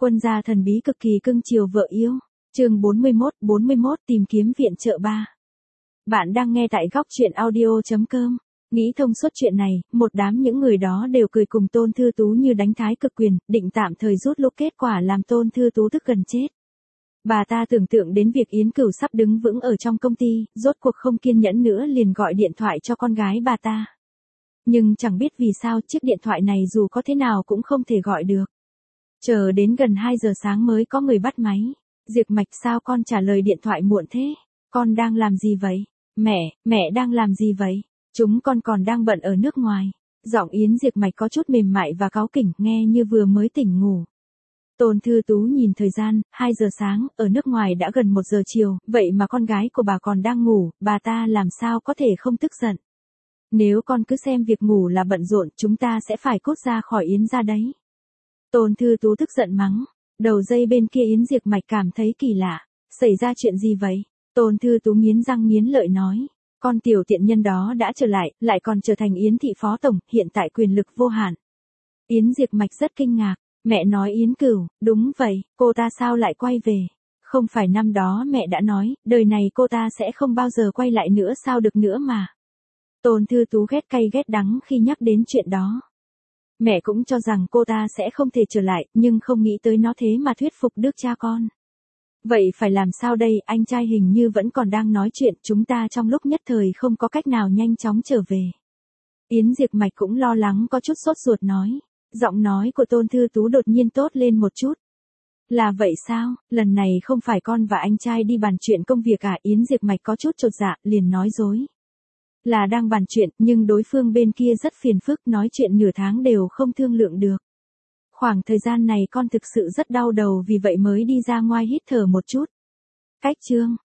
Quân gia thần bí cực kỳ cưng chiều vợ yêu. Chương 41 tìm kiếm viện trợ 3. Bạn đang nghe tại góc truyện audio.com. Nghĩ thông suốt chuyện này, một đám những người đó đều cười cùng Tôn Thư Tú như đánh thái cực quyền, định tạm thời rút lúc, kết quả làm Tôn Thư Tú tức gần chết. Bà ta tưởng tượng đến việc Yến Cửu sắp đứng vững ở trong công ty, rốt cuộc không kiên nhẫn nữa liền gọi điện thoại cho con gái bà ta. Nhưng chẳng biết vì sao chiếc điện thoại này dù có thế nào cũng không thể gọi được. Chờ đến gần 2 giờ sáng mới có người bắt máy. Diệp Mạch, sao con trả lời điện thoại muộn thế? Con đang làm gì vậy? Mẹ đang làm gì vậy? Chúng con còn đang bận ở nước ngoài. Giọng Yến Diệp Mạch có chút mềm mại và cáu kỉnh, nghe như vừa mới tỉnh ngủ. Tôn Thư Tú nhìn thời gian, 2 giờ sáng, ở nước ngoài đã gần 1 giờ chiều, vậy mà con gái của bà còn đang ngủ, bà ta làm sao có thể không tức giận. Nếu con cứ xem việc ngủ là bận rộn, chúng ta sẽ phải cút ra khỏi Yến gia đấy. Tôn Thư Tú tức giận mắng. Đầu dây bên kia Yến Diệp Mạch cảm thấy kỳ lạ. Xảy ra chuyện gì vậy? Tôn Thư Tú nghiến răng nghiến lợi nói. Con tiểu tiện nhân đó đã trở lại còn trở thành Yến thị phó tổng, hiện tại quyền lực vô hạn. Yến Diệp Mạch rất kinh ngạc. Mẹ nói Yến Cửu, đúng vậy, cô ta sao lại quay về? Không phải năm đó mẹ đã nói, đời này cô ta sẽ không bao giờ quay lại nữa sao được nữa mà. Tôn Thư Tú ghét cay ghét đắng khi nhắc đến chuyện đó. Mẹ cũng cho rằng cô ta sẽ không thể trở lại, nhưng không nghĩ tới nó thế mà thuyết phục được cha con. Vậy phải làm sao đây, anh trai hình như vẫn còn đang nói chuyện, chúng ta trong lúc nhất thời không có cách nào nhanh chóng trở về. Yến Diệp Mạch cũng lo lắng có chút sốt ruột nói. Giọng nói của Tôn Thư Tú đột nhiên tốt lên một chút. Là vậy sao, lần này không phải con và anh trai đi bàn chuyện công việc à? Yến Diệp Mạch có chút chột dạ, liền nói dối. Là đang bàn chuyện, nhưng đối phương bên kia rất phiền phức, nói chuyện nửa tháng đều không thương lượng được. Khoảng thời gian này con thực sự rất đau đầu, vì vậy mới đi ra ngoài hít thở một chút. Cách chương.